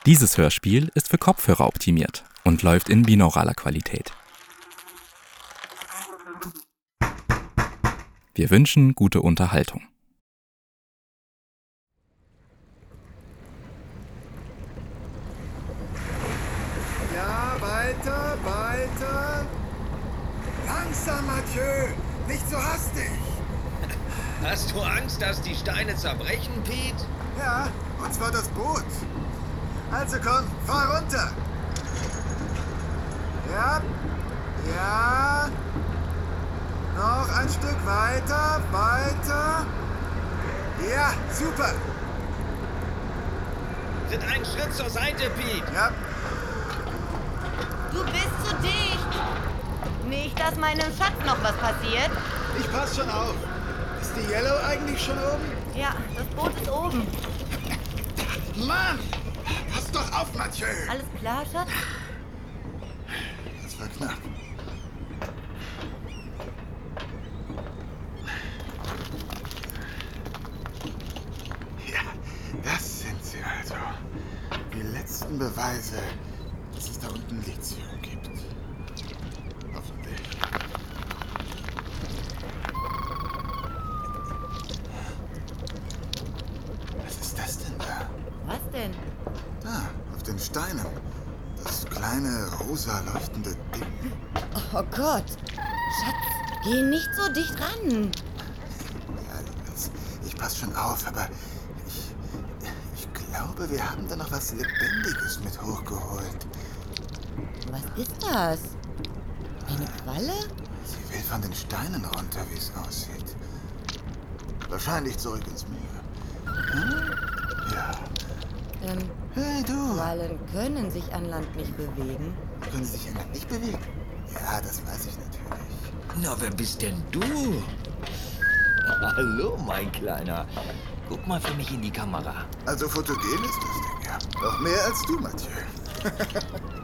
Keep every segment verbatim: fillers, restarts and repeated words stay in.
Dieses Hörspiel ist für Kopfhörer optimiert und läuft in binauraler Qualität. Wir wünschen gute Unterhaltung. Ja, weiter, weiter. Langsam, Mathieu, nicht so hastig. Hast du Angst, dass die Steine zerbrechen, Pete? Ja, und zwar das Boot. Also komm, fahr runter. Ja, ja. Noch ein Stück weiter, weiter. Ja, super. Tritt einen Schritt zur Seite, Pete. Ja, Du bist zu dicht. Nicht, dass meinem Schatz noch was passiert. ich pass schon auf. Ist die Yellow eigentlich schon oben? Ja, das Boot ist oben. Mann, pass doch auf, Mathieu. Alles klar, Schatz? Das war knapp. Ja, das sind sie also. Die letzten Beweise, dass es da unten Lithium gibt. Hoffentlich. Was ist das denn da? Was denn? Da, auf den Steinen. Das kleine, rosa leuchtende Ding. Oh Gott. Schatz, geh nicht so dicht ran. Ja, das, ich pass schon auf, aber ich, ich glaube, wir haben da noch was Lebendiges mit hochgeholt. Was ist das? Eine Qualle? Sie will von den Steinen runter, wie es aussieht. Wahrscheinlich zurück ins Meer. Hm? Ja. Ähm, Hey, du. Quallen können sich an Land nicht bewegen. Können sie sich an nicht bewegen? Ja, das weiß ich natürlich. Na, wer bist denn du? Hallo, mein Kleiner. Guck mal für mich in die Kamera. Also fotogen ist das Ding, ja. Noch mehr als du, Mathieu.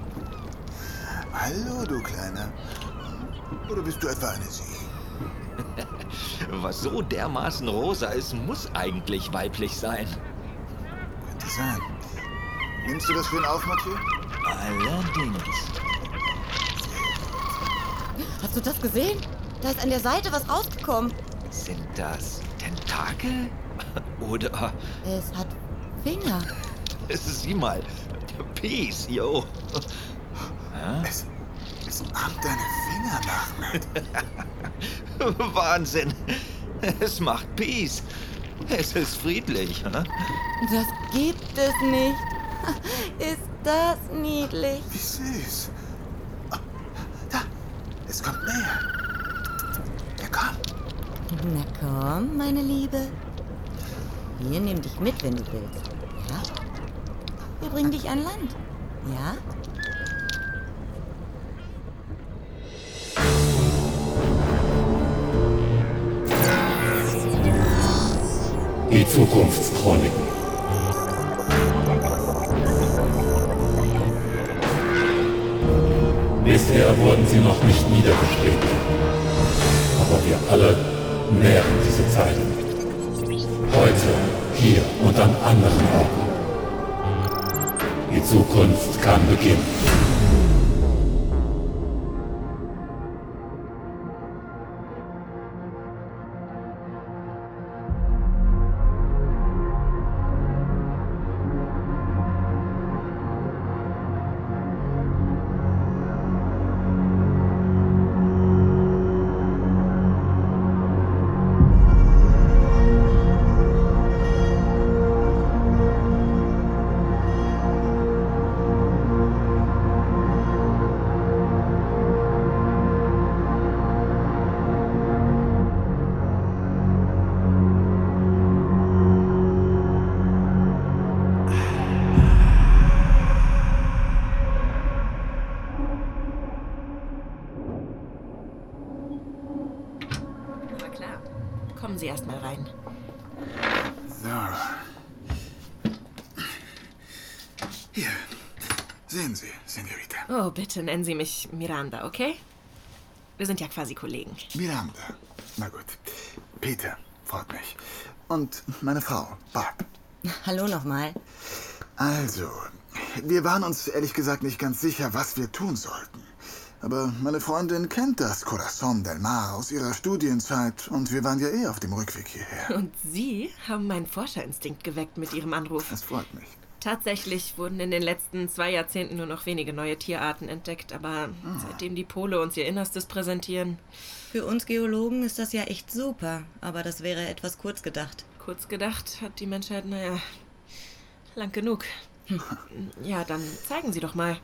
Hallo, du Kleiner. Oder bist du etwa eine Sie? Was so dermaßen rosa ist, muss eigentlich weiblich sein. Könnte sein. Nimmst du das schön auf, Mathieu? Allerdings. Hast du das gesehen? Da ist an der Seite was rausgekommen. Sind das Tentakel? Oder Es hat Finger. es ist sieh mal. Peace, yo. Es, es ahmt deine Finger nach. Wahnsinn. Es macht Peace. Es ist friedlich. Hä? Das gibt es nicht. Ist das niedlich? Wie süß. Oh, da, es kommt näher. Ja, komm. Na komm, meine Liebe. Wir nehmen dich mit, wenn du willst. Ja? Wir bringen dich an Land. Ja? Die Zukunftschroniken. Bisher wurden sie noch nicht niedergeschrieben. Aber wir alle nähren diese Zeiten. Heute, hier und an anderen Orten. Die Zukunft kann beginnen. Kommen Sie erst mal rein. So. Hier. Sehen Sie, Senorita. Oh, bitte nennen Sie mich Miranda, okay? Wir sind ja quasi Kollegen. Miranda. Na gut. Peter, freut mich. Und meine Frau, Barb. Hallo nochmal. Also, Wir waren uns ehrlich gesagt nicht ganz sicher, was wir tun sollten. Aber meine Freundin kennt das Corazón del Mar aus ihrer Studienzeit und wir waren ja eh auf dem Rückweg hierher. Und Sie haben meinen Forscherinstinkt geweckt mit Ihrem Anruf. Das freut mich. Tatsächlich wurden in den letzten zwei Jahrzehnten nur noch wenige neue Tierarten entdeckt, aber Ah. seitdem die Pole uns ihr Innerstes präsentieren, Für uns Geologen ist das ja echt super, aber das wäre etwas kurz gedacht. kurz gedacht, hat die Menschheit, naja, lang genug. Hm. Ja, dann zeigen Sie doch mal.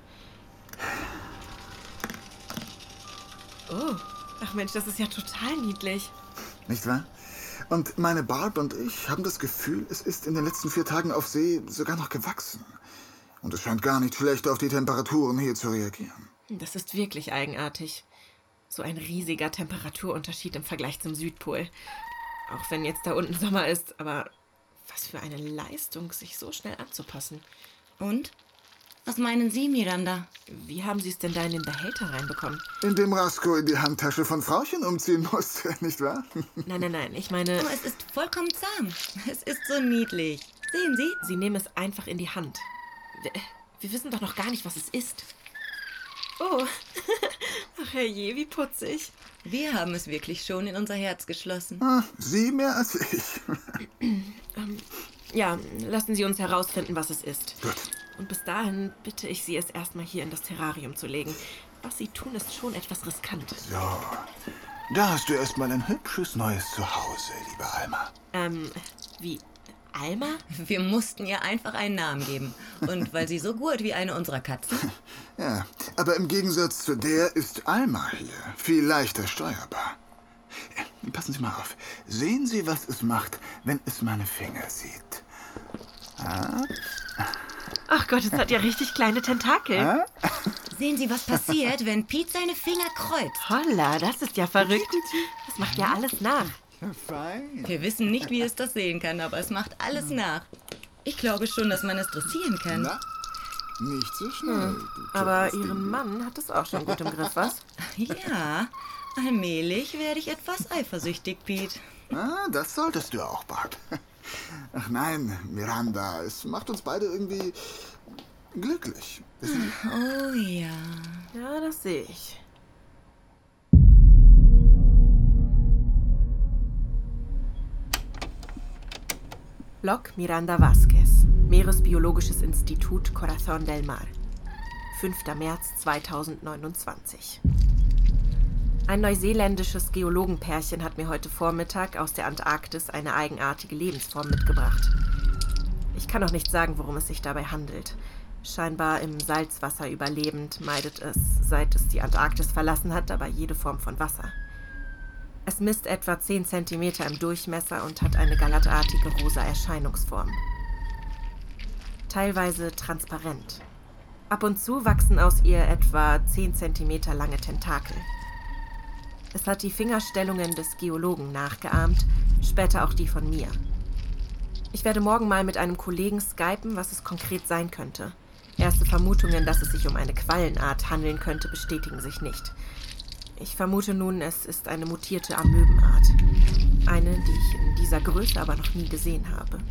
Oh, ach Mensch, das ist ja total niedlich. Nicht wahr? Und meine Barb und ich haben das Gefühl, es ist in den letzten vier Tagen auf See sogar noch gewachsen. Und es scheint gar nicht schlecht auf die Temperaturen hier zu reagieren. Das ist wirklich eigenartig. So ein riesiger Temperaturunterschied im Vergleich zum Südpol. Auch wenn jetzt da unten Sommer ist, aber was für eine Leistung, sich so schnell anzupassen. Und? Was meinen Sie, Miranda? Wie haben Sie es denn da in den Behälter reinbekommen? Indem Rasko in die Handtasche von Frauchen umziehen musste, nicht wahr? Nein, nein, nein, ich meine, Aber es ist vollkommen zahm. Es ist so niedlich. Sehen Sie? Sie nehmen es einfach in die Hand. Wir, wir wissen doch noch gar nicht, was es ist. Oh, ach herrje, wie putzig. Wir haben es wirklich schon in unser Herz geschlossen. Ah, Sie mehr als ich. Ja, lassen Sie uns herausfinden, was es ist. Gut. Und bis dahin bitte ich Sie, es erstmal hier in das Terrarium zu legen. Was Sie tun, ist schon etwas riskant. So, da hast du erstmal ein hübsches neues Zuhause, liebe Alma. Ähm, wie? Alma? Wir mussten ihr einfach einen Namen geben. Und weil sie so gut wie eine unserer Katzen. Ja, aber im Gegensatz zu der ist Alma hier viel leichter steuerbar. Ja, passen Sie mal auf. Sehen Sie, was es macht, wenn es meine Finger sieht. Ah, Ach Gott, es hat ja richtig kleine Tentakel. Sehen Sie, was passiert, wenn Pete seine Finger kreuzt. Holla, das ist ja verrückt. Das macht ja alles nach. fein. Wir wissen nicht, wie es das sehen kann, aber es macht alles nach. Ich glaube schon, dass man es dressieren kann. Na, nicht so schnell. du Aber kleines Ihren Ding. Mann hat es auch schon gut im Griff, was? Ja, allmählich werde ich etwas eifersüchtig, Pete. Ah, das solltest du auch, Barb. Ach nein, Miranda, es macht uns beide irgendwie glücklich. Wissen Sie? Oh ja. Ja, das sehe ich. Log Miranda Vasquez, Meeresbiologisches Institut Corazón del Mar. fünfter März zweitausendneunundzwanzig. Ein neuseeländisches Geologenpärchen hat mir heute Vormittag aus der Antarktis eine eigenartige Lebensform mitgebracht. Ich kann noch nicht sagen, worum es sich dabei handelt. Scheinbar im Salzwasser überlebend, meidet es, seit es die Antarktis verlassen hat, aber jede Form von Wasser. Es misst etwa zehn Zentimeter im Durchmesser und hat eine gallertartige rosa Erscheinungsform. Teilweise transparent. Ab und zu wachsen aus ihr etwa zehn Zentimeter lange Tentakel. Es hat die Fingerstellungen des Geologen nachgeahmt, später auch die von mir. Ich werde morgen mal mit einem Kollegen skypen, was es konkret sein könnte. Erste Vermutungen, dass es sich um eine Quallenart handeln könnte, bestätigen sich nicht. Ich vermute nun, es ist eine mutierte Amöbenart. Eine, die ich in dieser Größe aber noch nie gesehen habe.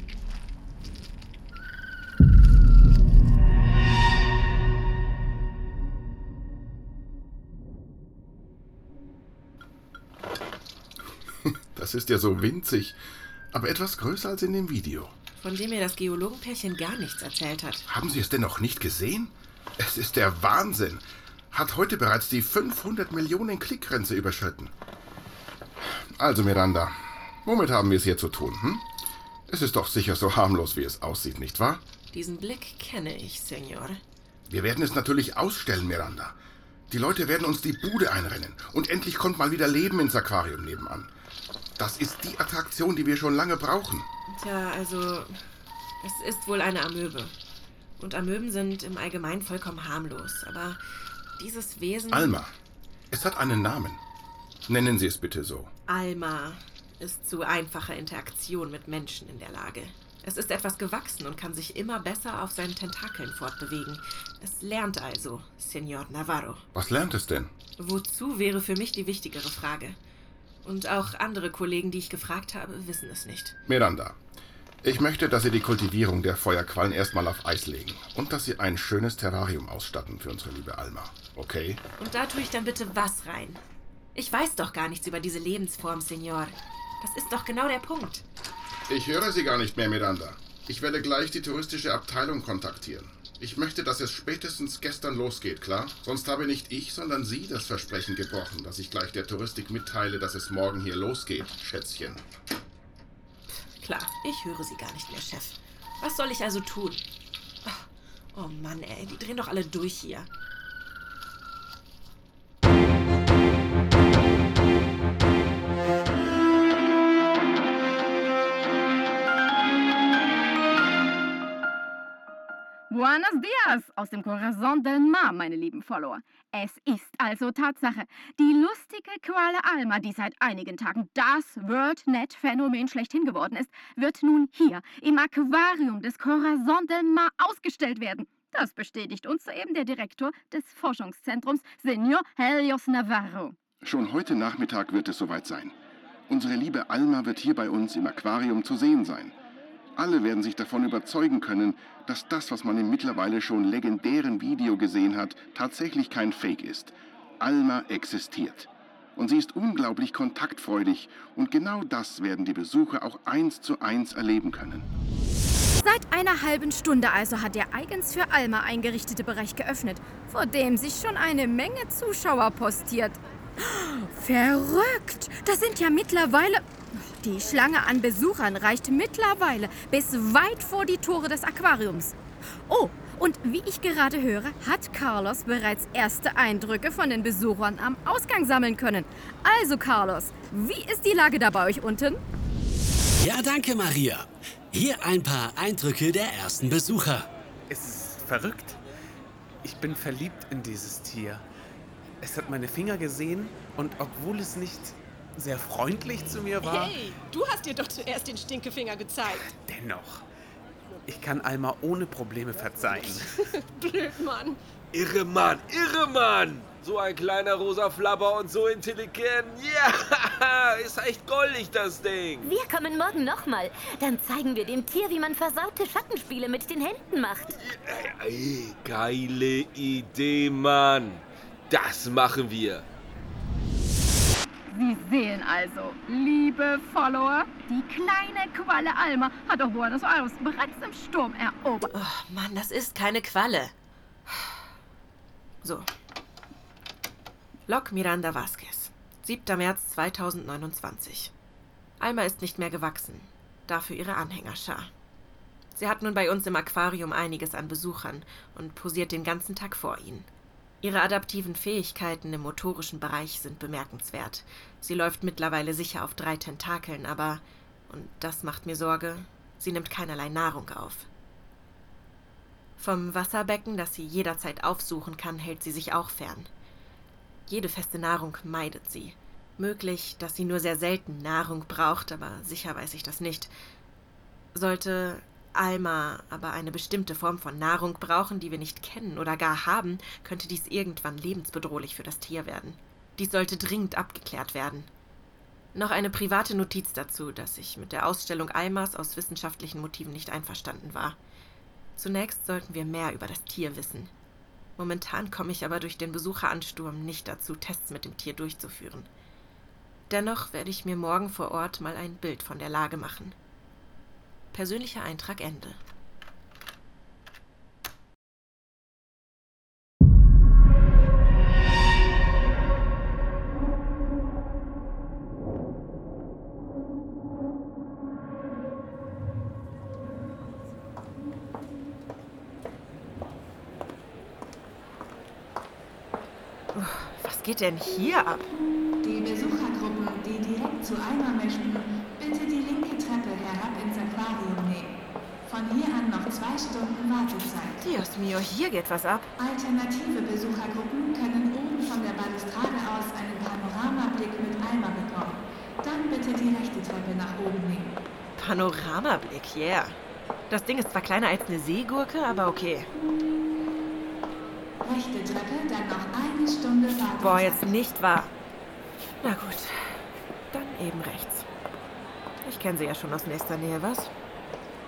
Das ist ja so winzig, aber etwas größer als in dem Video. Von dem mir das Geologenpärchen gar nichts erzählt hat. Haben Sie es denn noch nicht gesehen? Es ist der Wahnsinn. Hat heute bereits die fünfhundert Millionen Klickgrenze überschritten. Also Miranda, womit haben wir es hier zu tun? Hm? Es ist doch sicher so harmlos, wie es aussieht, nicht wahr? Diesen Blick kenne ich, Senor. Wir werden es natürlich ausstellen, Miranda. Die Leute werden uns die Bude einrennen. Und endlich kommt mal wieder Leben ins Aquarium nebenan. Das ist die Attraktion, die wir schon lange brauchen. Tja, also, es ist wohl eine Amöbe. Und Amöben sind im Allgemeinen vollkommen harmlos. Aber dieses Wesen... Alma, es hat einen Namen. Nennen Sie es bitte so. Alma ist zu einfacher Interaktion mit Menschen in der Lage. Es ist etwas gewachsen und kann sich immer besser auf seinen Tentakeln fortbewegen. Es lernt also, Senor Navarro. Was lernt es denn? Wozu wäre für mich die wichtigere Frage. Und auch andere Kollegen, die ich gefragt habe, wissen es nicht. Miranda, Ich möchte, dass Sie die Kultivierung der Feuerquallen erstmal auf Eis legen und dass Sie ein schönes Terrarium ausstatten für unsere liebe Alma. Okay? Und da tue ich dann bitte was rein? Ich weiß doch gar nichts über diese Lebensform, Senor. Das ist doch genau der Punkt. Ich höre Sie gar nicht mehr, Miranda. Ich werde gleich die touristische Abteilung kontaktieren. Ich möchte, dass es spätestens gestern losgeht, klar? Sonst habe nicht ich, sondern Sie das Versprechen gebrochen, dass ich gleich der Touristik mitteile, dass es morgen hier losgeht, Schätzchen. Klar, ich höre Sie gar nicht mehr, Chef. Was soll ich also tun? Ach, oh Mann, ey, die drehen doch alle durch hier. Buenos dias aus dem Corazon del Mar, meine lieben Follower. Es ist also Tatsache. Die lustige Qualle Alma, die seit einigen Tagen das WorldNet-Phänomen schlechthin geworden ist, wird nun hier im Aquarium des Corazon del Mar ausgestellt werden. Das bestätigt uns soeben der Direktor des Forschungszentrums, Senor Helios Navarro. Schon heute Nachmittag wird es soweit sein. Unsere liebe Alma wird hier bei uns im Aquarium zu sehen sein. Alle werden sich davon überzeugen können, dass das, was man im mittlerweile schon legendären Video gesehen hat, tatsächlich kein Fake ist. Alma existiert. Und sie ist unglaublich kontaktfreudig. Und genau das werden die Besucher auch eins zu eins erleben können. Seit einer halben Stunde also hat der eigens für Alma eingerichtete Bereich geöffnet, vor dem sich schon eine Menge Zuschauer postiert. Verrückt! Das sind ja mittlerweile... Die Schlange an Besuchern reicht mittlerweile bis weit vor die Tore des Aquariums. Oh, und wie ich gerade höre, hat Carlos bereits erste Eindrücke von den Besuchern am Ausgang sammeln können. Also Carlos, wie ist die Lage da bei euch unten? Ja, danke Maria. Hier ein paar Eindrücke der ersten Besucher. Es ist verrückt. Ich bin verliebt in dieses Tier. Es hat meine Finger gesehen und obwohl es nicht sehr freundlich zu mir war... Hey, du hast dir doch zuerst den Stinkefinger gezeigt. Dennoch, ich kann Alma ohne Probleme verzeihen. Blöd, Mann. Irre Mann, irre Mann! So ein kleiner rosa Flapper und so intelligent. Ja, ist echt goldig, das Ding. Wir kommen morgen nochmal. Dann zeigen wir dem Tier, wie man versaute Schattenspiele mit den Händen macht. Ey, geile Idee, Mann. Das machen wir. Sie sehen also, liebe Follower, die kleine Qualle Alma hat auch Buenos Aires bereits im Sturm erobert. Oh Mann, das ist keine Qualle. So. Lok Miranda Vasquez, siebter März zweitausendneunundzwanzig. Alma ist nicht mehr gewachsen, dafür ihre Anhängerschar. Sie hat nun bei uns im Aquarium einiges an Besuchern und posiert den ganzen Tag vor ihnen. Ihre adaptiven Fähigkeiten im motorischen Bereich sind bemerkenswert. Sie läuft mittlerweile sicher auf drei Tentakeln, aber, und das macht mir Sorge, sie nimmt keinerlei Nahrung auf. Vom Wasserbecken, das sie jederzeit aufsuchen kann, hält sie sich auch fern. Jede feste Nahrung meidet sie. Möglich, dass sie nur sehr selten Nahrung braucht, aber sicher weiß ich das nicht. Sollte Alma aber eine bestimmte Form von Nahrung brauchen, die wir nicht kennen oder gar haben, könnte dies irgendwann lebensbedrohlich für das Tier werden. Dies sollte dringend abgeklärt werden. Noch eine private Notiz dazu, dass ich mit der Ausstellung Almas aus wissenschaftlichen Motiven nicht einverstanden war. Zunächst sollten wir mehr über das Tier wissen. Momentan komme ich aber durch den Besucheransturm nicht dazu, Tests mit dem Tier durchzuführen. Dennoch werde ich mir morgen vor Ort mal ein Bild von der Lage machen. Persönlicher Eintrag Ende. Was geht denn hier ab? Die Besuchergruppen, die direkt zu Alma möchten, bitte die linke Treppe herab ins Aquarium nehmen. Von hier an noch zwei Stunden Wartezeit. Dios mio, hier geht was ab. Alternative Besuchergruppen können oben von der Balustrade aus einen Panoramablick mit Alma bekommen. Dann bitte die rechte Treppe nach oben nehmen. Panoramablick, yeah. Das Ding ist zwar kleiner als eine Seegurke, aber okay. Rechte Treppe, dann noch eine Stunde Wartezeit. Boah, jetzt nicht wahr. Na gut, dann eben rechts. Ich kenne sie ja schon aus nächster Nähe, was?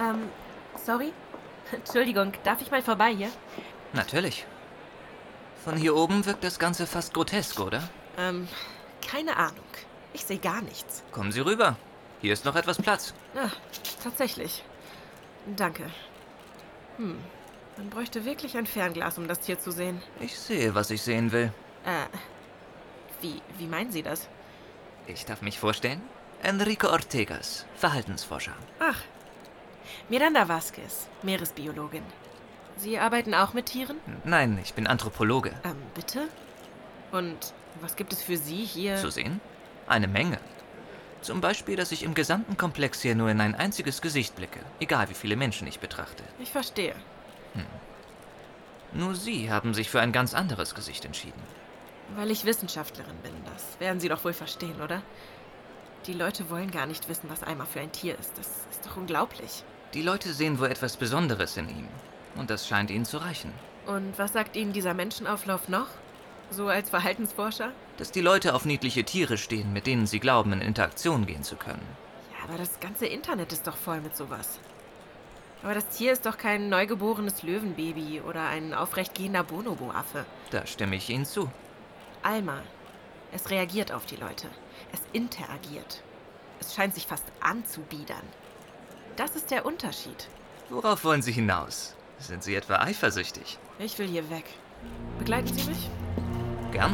Ähm, sorry? Entschuldigung, darf ich mal vorbei hier? Natürlich. Von hier oben wirkt das Ganze fast grotesk, oder? Ähm, keine Ahnung. Ich sehe gar nichts. Kommen Sie rüber. Hier ist noch etwas Platz. Ah, tatsächlich. Danke. Hm, man bräuchte wirklich ein Fernglas, um das Tier zu sehen. Ich sehe, was ich sehen will. Äh, wie, wie meinen Sie das? Ich darf mich vorstellen? Enrique Ortegas, Verhaltensforscher. Ach, Miranda Vasquez, Meeresbiologin. Sie arbeiten auch mit Tieren? Nein, ich bin Anthropologe. Ähm, bitte? Und was gibt es für Sie hier? Zu sehen? Eine Menge. Zum Beispiel, dass ich im gesamten Komplex hier nur in ein einziges Gesicht blicke, egal wie viele Menschen ich betrachte. Ich verstehe. Hm. Nur Sie haben sich für ein ganz anderes Gesicht entschieden. Weil ich Wissenschaftlerin bin, das werden Sie doch wohl verstehen, oder? Die Leute wollen gar nicht wissen, was Alma für ein Tier ist. Das ist doch unglaublich. Die Leute sehen wohl etwas Besonderes in ihm. Und das scheint ihnen zu reichen. Und was sagt Ihnen dieser Menschenauflauf noch? So als Verhaltensforscher? Dass die Leute auf niedliche Tiere stehen, mit denen sie glauben, in Interaktion gehen zu können. Ja, aber das ganze Internet ist doch voll mit sowas. Aber das Tier ist doch kein neugeborenes Löwenbaby oder ein aufrecht gehender Bonobo-Affe. Da stimme ich Ihnen zu. Alma, es reagiert auf die Leute. Es interagiert. Es scheint sich fast anzubiedern. Das ist der Unterschied. Worauf wollen Sie hinaus? Sind Sie etwa eifersüchtig? Ich will hier weg. Begleiten Sie mich? Gern.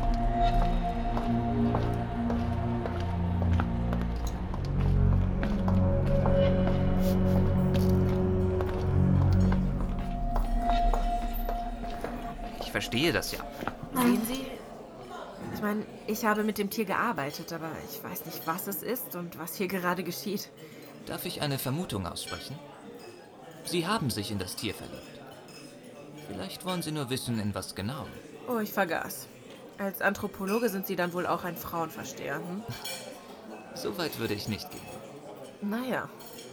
Ich verstehe das ja. Sehen Sie? Ich meine, ich habe mit dem Tier gearbeitet, aber ich weiß nicht, was es ist und was hier gerade geschieht. Darf ich eine Vermutung aussprechen? Sie haben sich in das Tier verliebt. Vielleicht wollen Sie nur wissen, in was genau. Oh, ich vergaß. Als Anthropologe sind Sie dann wohl auch ein Frauenversteher, hm? So weit würde ich nicht gehen. Naja.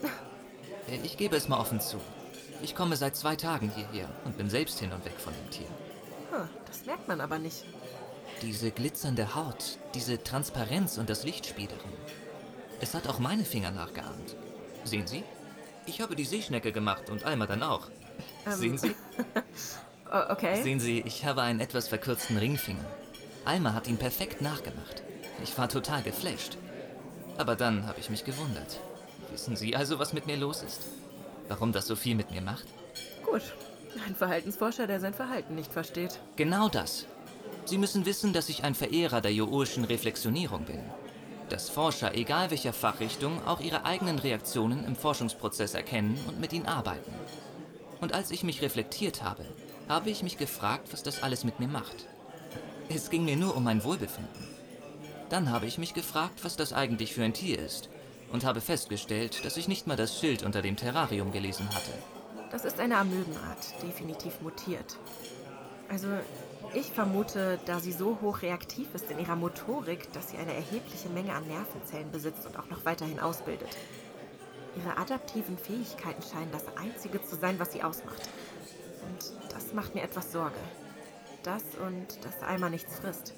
Ich gebe es mal offen zu. Ich komme seit zwei Tagen hierher und bin selbst hin und weg von dem Tier. Hm, das merkt man aber nicht. Diese glitzernde Haut, diese Transparenz und das Lichtspiel darin. Es hat auch meine Finger nachgeahmt. Sehen Sie? Ich habe die Seeschnecke gemacht und Alma dann auch. Ähm. Sehen Sie? Oh, okay. Sehen Sie, ich habe einen etwas verkürzten Ringfinger. Alma hat ihn perfekt nachgemacht. Ich war total geflasht. Aber dann habe ich mich gewundert. Wissen Sie also, was mit mir los ist? Warum das so viel mit mir macht? Gut. Ein Verhaltensforscher, der sein Verhalten nicht versteht. Genau das. Sie müssen wissen, dass ich ein Verehrer der Jourschen Reflexionierung bin. Dass Forscher, egal welcher Fachrichtung, auch ihre eigenen Reaktionen im Forschungsprozess erkennen und mit ihnen arbeiten. Und als ich mich reflektiert habe, habe ich mich gefragt, was das alles mit mir macht. Es ging mir nur um mein Wohlbefinden. Dann habe ich mich gefragt, was das eigentlich für ein Tier ist und habe festgestellt, dass ich nicht mal das Schild unter dem Terrarium gelesen hatte. Das ist eine Amöbenart, definitiv mutiert. Also, ich vermute, da sie so hoch reaktiv ist in ihrer Motorik, dass sie eine erhebliche Menge an Nervenzellen besitzt und auch noch weiterhin ausbildet. Ihre adaptiven Fähigkeiten scheinen das Einzige zu sein, was sie ausmacht. Und das macht mir etwas Sorge. Das und dass Alma nichts frisst.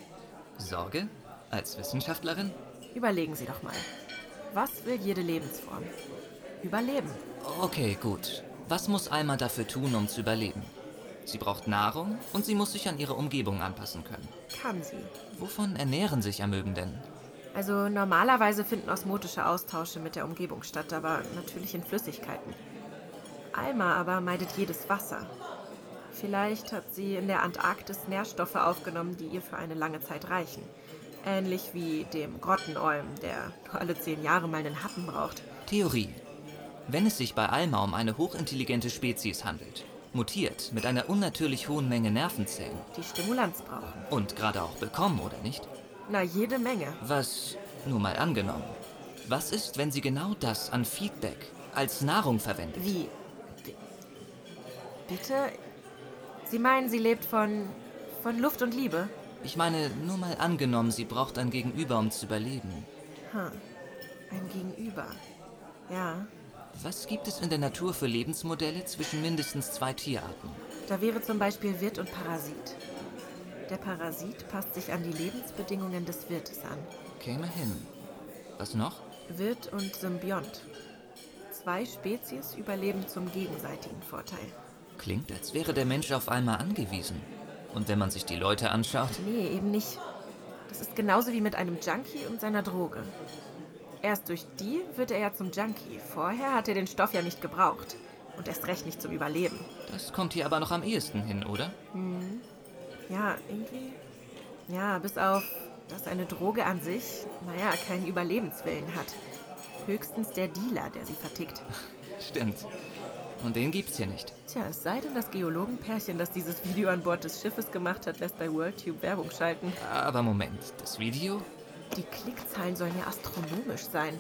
Sorge? Als Wissenschaftlerin? Überlegen Sie doch mal. Was will jede Lebensform? Überleben. Okay, gut. Was muss Alma dafür tun, um zu überleben? Sie braucht Nahrung und sie muss sich an ihre Umgebung anpassen können. Kann sie. Wovon ernähren sich Amöben denn? Also normalerweise finden osmotische Austausche mit der Umgebung statt, aber natürlich in Flüssigkeiten. Alma aber meidet jedes Wasser. Vielleicht hat sie in der Antarktis Nährstoffe aufgenommen, die ihr für eine lange Zeit reichen. Ähnlich wie dem Grottenolm, der nur alle zehn Jahre mal einen Happen braucht. Theorie. Wenn es sich bei Alma um eine hochintelligente Spezies handelt, mutiert mit einer unnatürlich hohen Menge Nervenzellen. Die Stimulanz brauchen. Und gerade auch bekommen, oder nicht? Na, jede Menge. Was, nur mal angenommen, was ist, wenn sie genau das an Feedback als Nahrung verwendet? Wie? B- Bitte? Sie meinen, sie lebt von, von Luft und Liebe? Ich meine, nur mal angenommen, sie braucht ein Gegenüber, um zu überleben. Hm, ein Gegenüber. Ja. Was gibt es in der Natur für Lebensmodelle zwischen mindestens zwei Tierarten? Da wäre zum Beispiel Wirt und Parasit. Der Parasit passt sich an die Lebensbedingungen des Wirtes an. Käme hin. Was noch? Wirt und Symbiont. zwei Spezies überleben zum gegenseitigen Vorteil. Klingt, als wäre der Mensch auf Alma angewiesen. Und wenn man sich die Leute anschaut... Nee, eben nicht. Das ist genauso wie mit einem Junkie und seiner Droge. Erst durch die wird er ja zum Junkie. Vorher hat er den Stoff ja nicht gebraucht. Und erst recht nicht zum Überleben. Das kommt hier aber noch am ehesten hin, oder? Hm. Ja, irgendwie. Ja, bis auf, dass eine Droge an sich, naja, keinen Überlebenswillen hat. Höchstens der Dealer, der sie vertickt. Stimmt. Und den gibt's hier nicht. Tja, es sei denn, das Geologenpärchen, das dieses Video an Bord des Schiffes gemacht hat, lässt bei WorldTube Werbung schalten. Aber Moment, das Video? Die Klickzahlen sollen ja astronomisch sein.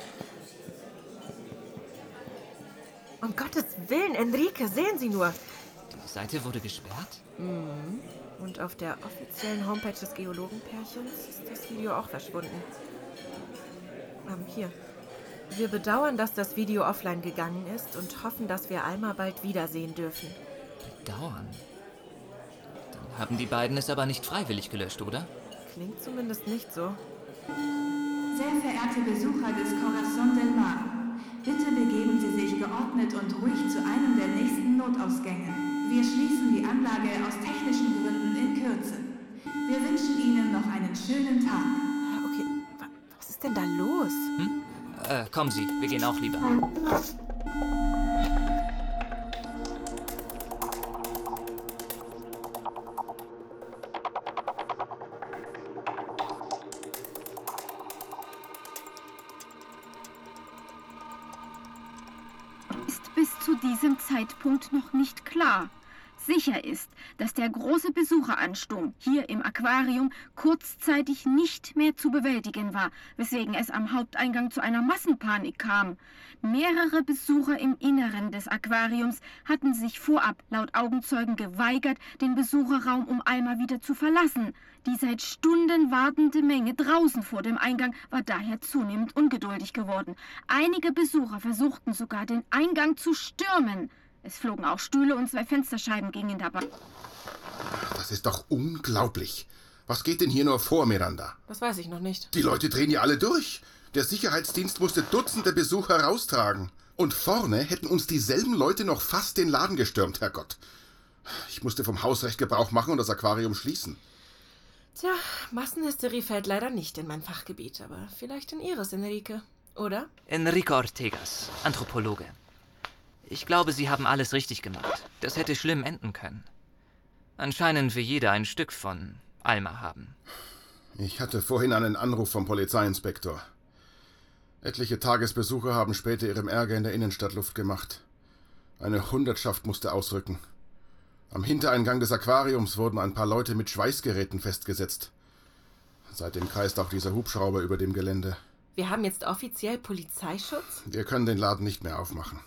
Um Gottes Willen, Enrique, sehen Sie nur! Die Seite wurde gesperrt? Mhm. Und auf der offiziellen Homepage des Geologenpärchens ist das Video auch verschwunden. Ähm, hier. Wir bedauern, dass das Video offline gegangen ist und hoffen, dass wir Alma bald wiedersehen dürfen. Bedauern? Dann haben die beiden es aber nicht freiwillig gelöscht, oder? Klingt zumindest nicht so. Sehr verehrte Besucher des Corazon del Mar, bitte begeben Sie sich geordnet und ruhig zu einem der nächsten Notausgänge. Wir schließen die Anlage aus technischen Gründen in Kürze. Wir wünschen Ihnen noch einen schönen Tag. Okay, was ist denn da los? Hm? Äh, kommen Sie, wir gehen auch lieber. Ist bis zu diesem Zeitpunkt noch nicht klar. Sicher ist, dass der große Besucheransturm hier im Aquarium kurzzeitig nicht mehr zu bewältigen war, weswegen es am Haupteingang zu einer Massenpanik kam. Mehrere Besucher im Inneren des Aquariums hatten sich vorab laut Augenzeugen geweigert, den Besucherraum um Alma wieder zu verlassen. Die seit Stunden wartende Menge draußen vor dem Eingang war daher zunehmend ungeduldig geworden. Einige Besucher versuchten sogar, den Eingang zu stürmen. Es flogen auch Stühle und zwei Fensterscheiben gingen dabei. Das ist doch unglaublich. Was geht denn hier nur vor, Miranda? Das weiß ich noch nicht. Die Leute drehen ja alle durch. Der Sicherheitsdienst musste Dutzende Besucher raustragen. Und vorne hätten uns dieselben Leute noch fast den Laden gestürmt, Herrgott. Ich musste vom Hausrecht Gebrauch machen und das Aquarium schließen. Tja, Massenhysterie fällt leider nicht in mein Fachgebiet, aber vielleicht in Ihres, Enrique, oder? Enrique Ortegas, Anthropologe. Ich glaube, Sie haben alles richtig gemacht. Das hätte schlimm enden können. Anscheinend will jeder ein Stück von Alma haben. Ich hatte vorhin einen Anruf vom Polizeiinspektor. Etliche Tagesbesucher haben später ihrem Ärger in der Innenstadt Luft gemacht. Eine Hundertschaft musste ausrücken. Am Hintereingang des Aquariums wurden ein paar Leute mit Schweißgeräten festgesetzt. Seitdem kreist auch dieser Hubschrauber über dem Gelände. Wir haben jetzt offiziell Polizeischutz? Wir können den Laden nicht mehr aufmachen.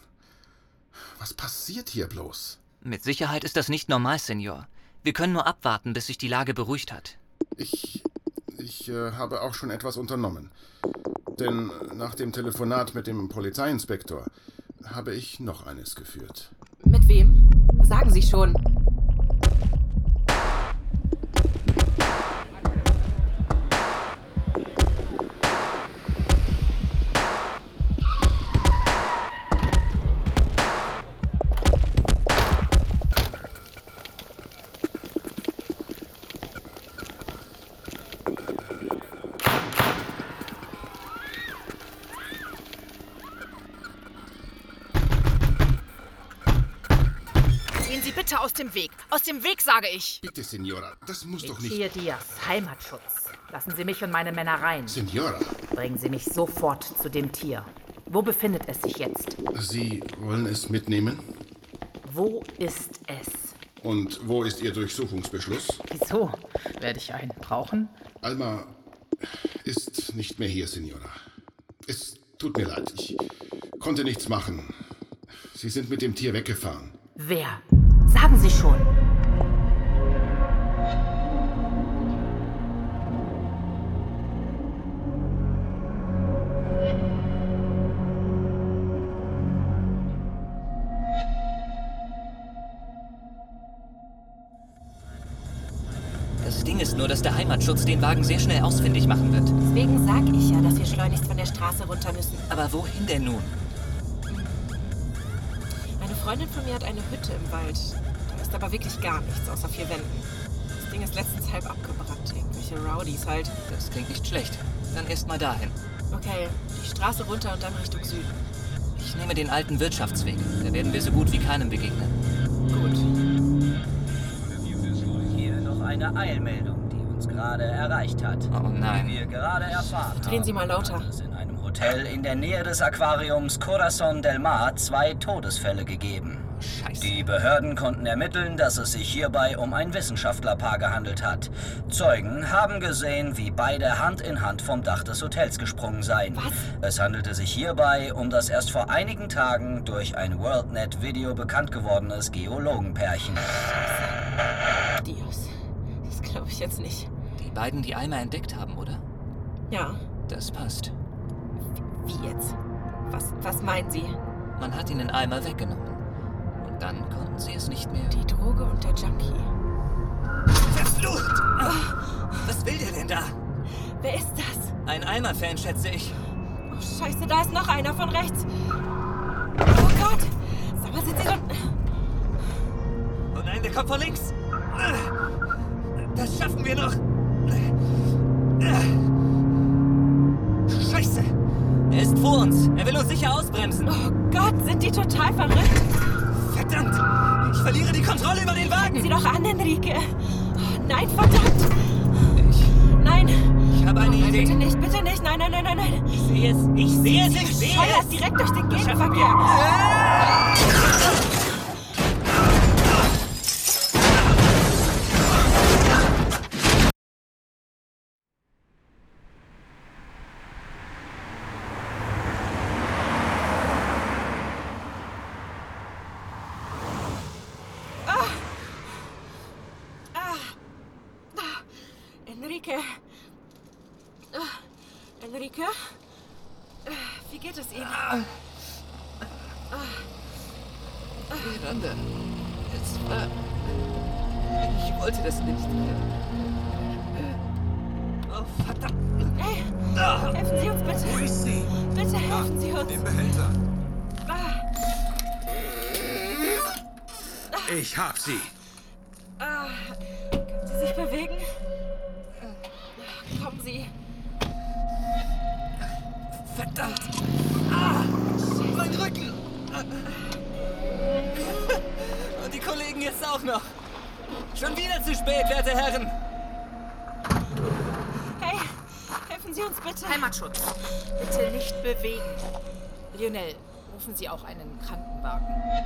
Was passiert hier bloß? Mit Sicherheit ist das nicht normal, Senor. Wir können nur abwarten, bis sich die Lage beruhigt hat. Ich... ich äh, habe auch schon etwas unternommen. Denn nach dem Telefonat mit dem Polizeiinspektor habe ich noch eines geführt. Mit wem? Sagen Sie schon. Bitte aus dem Weg. Aus dem Weg, sage ich. Bitte, Signora. Das muss doch nicht... Hier Diaz, Heimatschutz. Lassen Sie mich und meine Männer rein. Signora. Bringen Sie mich sofort zu dem Tier. Wo befindet es sich jetzt? Sie wollen es mitnehmen? Wo ist es? Und wo ist Ihr Durchsuchungsbeschluss? Wieso? Werde ich einen brauchen? Alma ist nicht mehr hier, Signora. Es tut mir leid. Ich konnte nichts machen. Sie sind mit dem Tier weggefahren. Wer? Sagen Sie schon. Das Ding ist nur, dass der Heimatschutz den Wagen sehr schnell ausfindig machen wird. Deswegen sag ich ja, dass wir schleunigst von der Straße runter müssen. Aber wohin denn nun? Freundin von mir hat eine Hütte im Wald. Da ist aber wirklich gar nichts außer vier Wänden. Das Ding ist letztens halb abgebrannt. Irgendwelche Rowdies halt. Das klingt nicht schlecht. Dann erst mal dahin. Okay, die Straße runter und dann Richtung Süden. Ich nehme den alten Wirtschaftsweg. Da werden wir so gut wie keinem begegnen. Gut. Hier noch eine Eilmeldung, die uns gerade erreicht hat. Oh nein. Wie wir gerade erfahren Drehen haben, Sie mal lauter. hat es in einem Hotel in der Nähe des Aquariums Corazon del Mar zwei Todesfälle gegeben. Scheiße. Die Behörden konnten ermitteln, dass es sich hierbei um ein Wissenschaftlerpaar gehandelt hat. Zeugen haben gesehen, wie beide Hand in Hand vom Dach des Hotels gesprungen seien. Was? Es handelte sich hierbei um das erst vor einigen Tagen durch ein WorldNet-Video bekannt gewordenes Geologenpärchen. Dios. Das glaube ich jetzt nicht. Die beiden, die Alma entdeckt haben, oder? Ja. Das passt. Wie jetzt? Was, was meinen Sie? Man hat ihnen Alma weggenommen. Und dann konnten sie es nicht mehr. Die Droge und der Junkie. Verflucht! Was will der denn da? Wer ist das? Ein Alma-Fan, schätze ich. Oh, Scheiße, da ist noch einer von rechts. Oh Gott! Sag mal, sind Sie schon... Oh nein, der kommt von links. Das schaffen wir noch. Scheiße! Er ist vor uns. Er will uns sicher ausbremsen. Oh Gott, sind die total verrückt? Verdammt! Ich verliere die Kontrolle über den Wagen! Sieh doch an, Enrique! Oh, nein, verdammt! Ich... Nein! Ich habe eine oh, nein, Idee. Bitte nicht, bitte nicht! Nein, nein, nein, nein, nein! Ich sehe es! Ich sehe es! Ich sehe es! Direkt durch den Gegenverkehr! Enrique. Enrique? Wie geht es Ihnen? Miranda, es war... Ich wollte das nicht. Oh, verdammt. Hey, helfen Sie uns bitte. Wo ist sie? Bitte helfen Sie uns. Den Behälter. Ich hab sie. Ah, können Sie sich bewegen? Kommen Sie. Verdammt! Ah, mein Rücken! Und die Kollegen jetzt auch noch. Schon wieder zu spät, werte Herren. Hey, helfen Sie uns bitte. Heimatschutz. Bitte nicht bewegen. Lionel, rufen Sie auch einen Krankenwagen.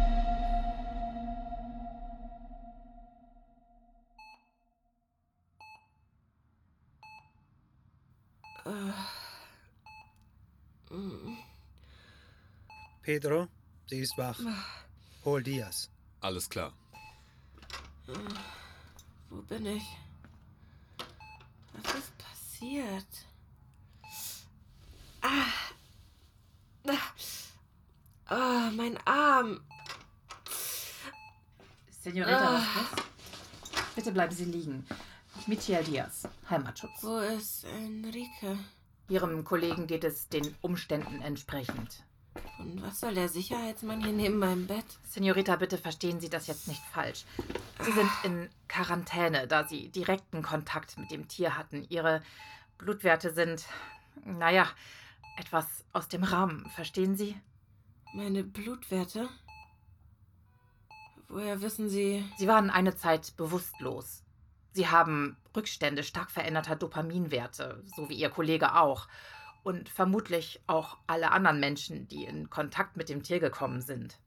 Pedro, sie ist wach. Hol Diaz. Alles klar. Wo bin ich? Was ist passiert? Ah. Ah, mein Arm. Senorita Ah. Vasquez, bitte bleiben Sie liegen. Michael Diaz, Heimatschutz. Wo ist Enrique? Ihrem Kollegen geht es den Umständen entsprechend. Und was soll der Sicherheitsmann hier neben meinem Bett? Senorita, bitte verstehen Sie das jetzt nicht falsch. Sie sind in Quarantäne, da Sie direkten Kontakt mit dem Tier hatten. Ihre Blutwerte sind, naja, etwas aus dem Rahmen. Verstehen Sie? Meine Blutwerte? Woher wissen Sie? Sie waren eine Zeit bewusstlos. Sie haben Rückstände stark veränderter Dopaminwerte, so wie Ihr Kollege auch. Und vermutlich auch alle anderen Menschen, die in Kontakt mit dem Tier gekommen sind.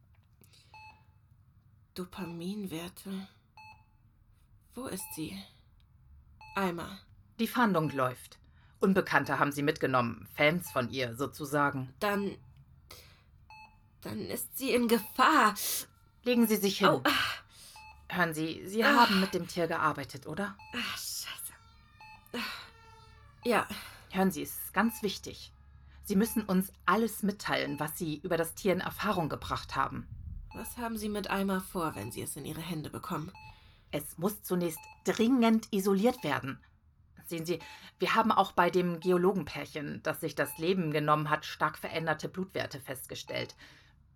Dopaminwerte? Wo ist sie? Alma. Die Fahndung läuft. Unbekannte haben sie mitgenommen, Fans von ihr sozusagen. Dann... Dann ist sie in Gefahr. Legen Sie sich hin. Oh. Hören Sie, Sie Ah. haben mit dem Tier gearbeitet, oder? Ach, scheiße. Ja. Hören Sie, es ist ganz wichtig. Sie müssen uns alles mitteilen, was Sie über das Tier in Erfahrung gebracht haben. Was haben Sie mit Alma vor, wenn Sie es in Ihre Hände bekommen? Es muss zunächst dringend isoliert werden. Sehen Sie, wir haben auch bei dem Geologenpärchen, das sich das Leben genommen hat, stark veränderte Blutwerte festgestellt.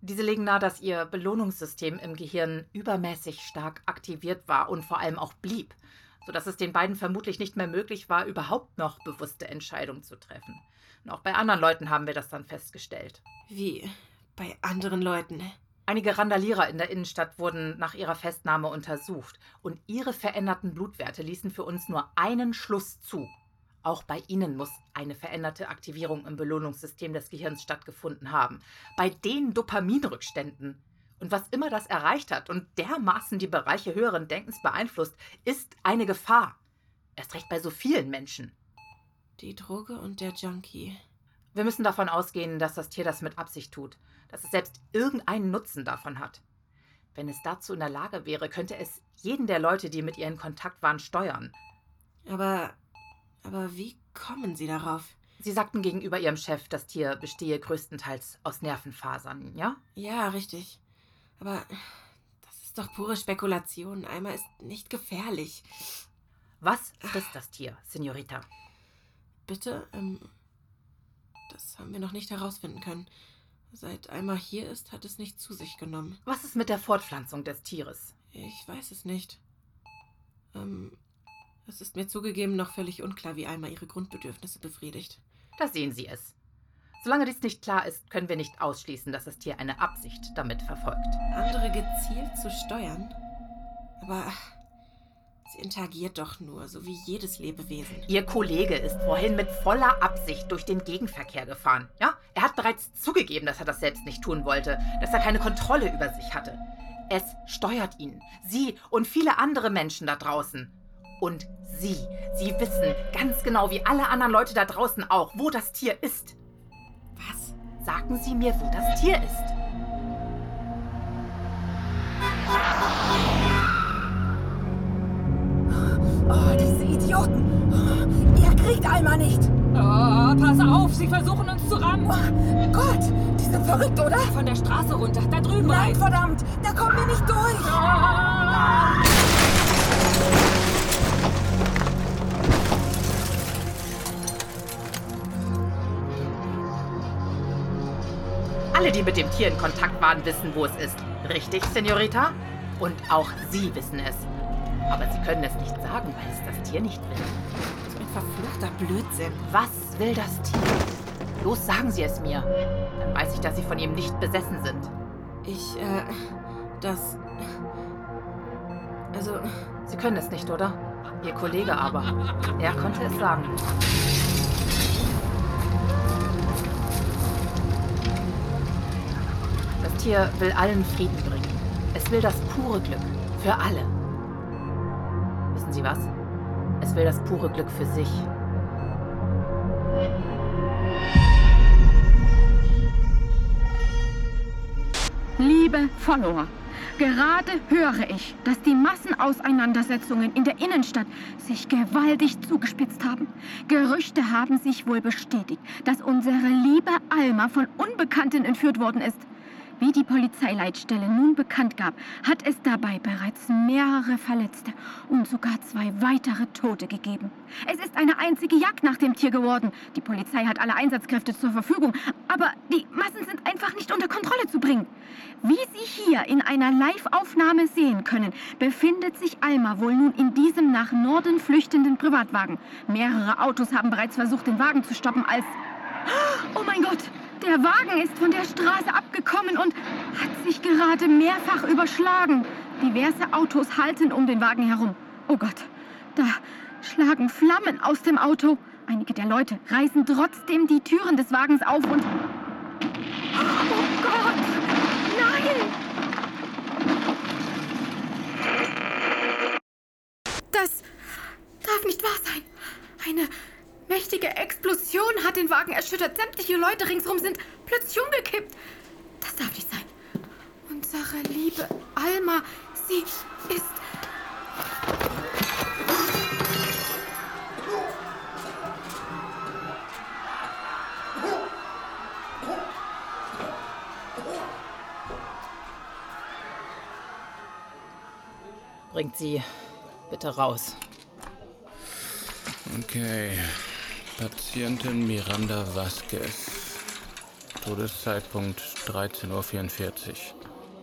Diese legen nahe, dass ihr Belohnungssystem im Gehirn übermäßig stark aktiviert war und vor allem auch blieb, sodass es den beiden vermutlich nicht mehr möglich war, überhaupt noch bewusste Entscheidungen zu treffen. Und auch bei anderen Leuten haben wir das dann festgestellt. Wie bei anderen Leuten? Einige Randalierer in der Innenstadt wurden nach ihrer Festnahme untersucht und ihre veränderten Blutwerte ließen für uns nur einen Schluss zu. Auch bei ihnen muss eine veränderte Aktivierung im Belohnungssystem des Gehirns stattgefunden haben. Bei den Dopaminrückständen. Und was immer das erreicht hat und dermaßen die Bereiche höheren Denkens beeinflusst, ist eine Gefahr. Erst recht bei so vielen Menschen. Die Droge und der Junkie. Wir müssen davon ausgehen, dass das Tier das mit Absicht tut. Dass es selbst irgendeinen Nutzen davon hat. Wenn es dazu in der Lage wäre, könnte es jeden der Leute, die mit ihr in Kontakt waren, steuern. Aber, aber wie kommen Sie darauf? Sie sagten gegenüber Ihrem Chef, das Tier bestehe größtenteils aus Nervenfasern, ja? Ja, richtig. Aber das ist doch pure Spekulation. Alma ist nicht gefährlich. Was frisst das Tier, Senorita? Bitte? Ähm, das haben wir noch nicht herausfinden können. Seit Alma hier ist, hat es nicht zu sich genommen. Was ist mit der Fortpflanzung des Tieres? Ich weiß es nicht. Ähm, es ist mir zugegeben noch völlig unklar, wie Alma ihre Grundbedürfnisse befriedigt. Da sehen Sie es. Solange dies nicht klar ist, können wir nicht ausschließen, dass das Tier eine Absicht damit verfolgt. Andere gezielt zu steuern? Aber sie interagiert doch nur, so wie jedes Lebewesen. Ihr Kollege ist vorhin mit voller Absicht durch den Gegenverkehr gefahren. Ja? Er hat bereits zugegeben, dass er das selbst nicht tun wollte, dass er keine Kontrolle über sich hatte. Es steuert ihn. Sie und viele andere Menschen da draußen. Und Sie, Sie wissen ganz genau, wie alle anderen Leute da draußen auch, wo das Tier ist. Was? Sagen Sie mir, wo das Tier ist. Oh, diese Idioten! Ihr kriegt Alma nicht! Oh, pass auf, sie versuchen uns zu rammen! Oh Gott, die sind verrückt, oder? Von der Straße runter, da drüben Nein, rein! verdammt, da kommen wir nicht durch! Ah! Alle, die mit dem Tier in Kontakt waren, wissen, wo es ist. Richtig, Senorita? Und auch Sie wissen es. Aber Sie können es nicht sagen, weil es das Tier nicht will. So ein verfluchter Blödsinn. Was will das Tier? Los, sagen Sie es mir. Dann weiß ich, dass Sie von ihm nicht besessen sind. Ich, äh, das... Also... Sie können es nicht, oder? Ihr Kollege aber. Er konnte es sagen. Das Tier will allen Frieden bringen. Es will das pure Glück. Für alle. Wissen Sie was? Es will das pure Glück für sich. Liebe Follower, gerade höre ich, dass die Massenauseinandersetzungen in der Innenstadt sich gewaltig zugespitzt haben. Gerüchte haben sich wohl bestätigt, dass unsere liebe Alma von Unbekannten entführt worden ist. Wie die Polizeileitstelle nun bekannt gab, hat es dabei bereits mehrere Verletzte und sogar zwei weitere Tote gegeben. Es ist eine einzige Jagd nach dem Tier geworden. Die Polizei hat alle Einsatzkräfte zur Verfügung, aber die Massen sind einfach nicht unter Kontrolle zu bringen. Wie Sie hier in einer Live-Aufnahme sehen können, befindet sich Alma wohl nun in diesem nach Norden flüchtenden Privatwagen. Mehrere Autos haben bereits versucht, den Wagen zu stoppen, als... Oh mein Gott! Der Wagen ist von der Straße abgekommen und hat sich gerade mehrfach überschlagen. Diverse Autos halten um den Wagen herum. Oh Gott, da schlagen Flammen aus dem Auto. Einige der Leute reißen trotzdem die Türen des Wagens auf und... Oh Gott, nein! Das darf nicht wahr sein. Eine... mächtige Explosion hat den Wagen erschüttert. Sämtliche Leute ringsherum sind plötzlich umgekippt. Das darf nicht sein. Unsere liebe Alma, sie ist... Bringt sie bitte raus. Okay. Patientin Miranda Vasquez. Todeszeitpunkt dreizehn Uhr vierundvierzig.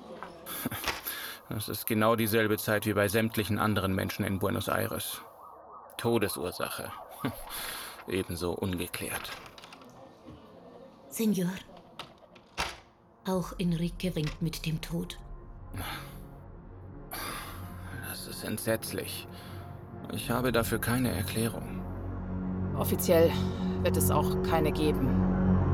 Das ist genau dieselbe Zeit wie bei sämtlichen anderen Menschen in Buenos Aires. Todesursache. Ebenso ungeklärt. Senor, auch Enrique ringt mit dem Tod. Das ist entsetzlich. Ich habe dafür keine Erklärung. Offiziell wird es auch keine geben.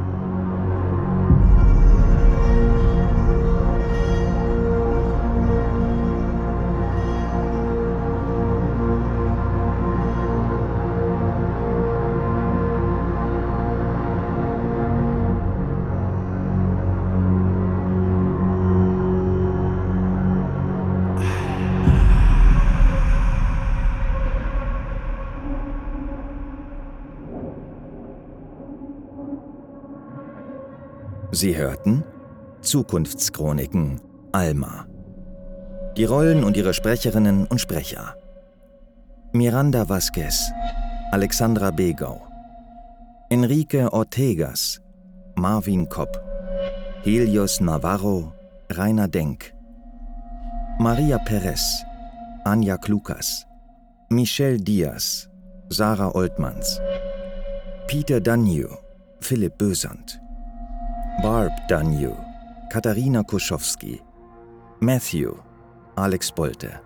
Sie hörten Zukunftschroniken Alma. Die Rollen und ihre Sprecherinnen und Sprecher: Miranda Vázquez, Alexandra Begau, Enrique Ortegas, Marvin Kopp, Helios Navarro, Rainer Denk, Maria Perez, Anja Klukas, Michelle Diaz, Sarah Oltmanns, Peter Danyu, Philipp Bösand, Barb Danyu, Katharina Kuschowski, Matthew, Alex Bolte.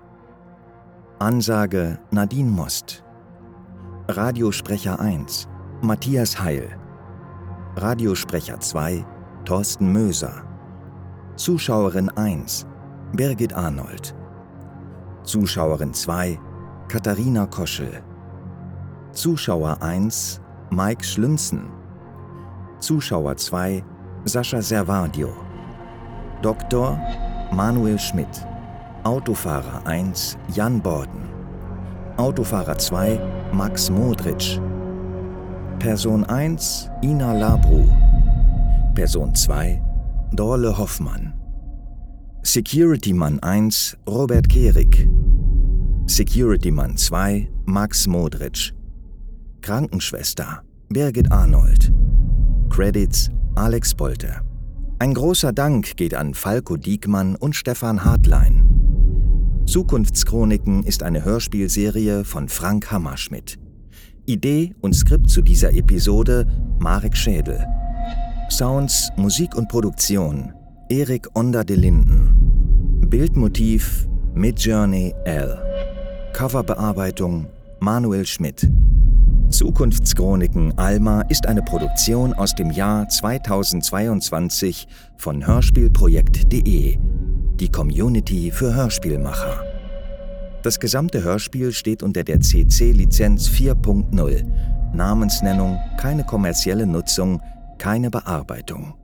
Ansage Nadine Most. Radiosprecher eins, Matthias Heil. Radiosprecher zwei, Thorsten Möser. Zuschauerin eins, Birgit Arnold. Zuschauerin zwei, Katharina Koschel. Zuschauer eins, Mike Schlünzen. Zuschauer zwei, Sascha Servadio. Doktor Manuel Schmidt. Autofahrer eins, Jan Borden. Autofahrer zwei, Max Modric. Person eins, Ina Labru. Person zwei, Dorle Hoffmann. Securityman eins, Robert Kehrig. Securityman zwei, Max Modric. Krankenschwester, Birgit Arnold. Credits, Alex Bolte. Ein großer Dank geht an Falco Diekmann und Stefan Hartlein. Zukunftschroniken ist eine Hörspielserie von Frank Hammerschmidt. Idee und Skript zu dieser Episode Marek Schädel. Sounds, Musik und Produktion Erik Onder de Linden. Bildmotiv Midjourney L. Coverbearbeitung Manuel Schmidt. Zukunftschroniken Alma ist eine Produktion aus dem Jahr zweitausendzweiundzwanzig von hörspielprojekt punkt de, die Community für Hörspielmacher. Das gesamte Hörspiel steht unter der C C-Lizenz vier Punkt null. Namensnennung, keine kommerzielle Nutzung, keine Bearbeitung.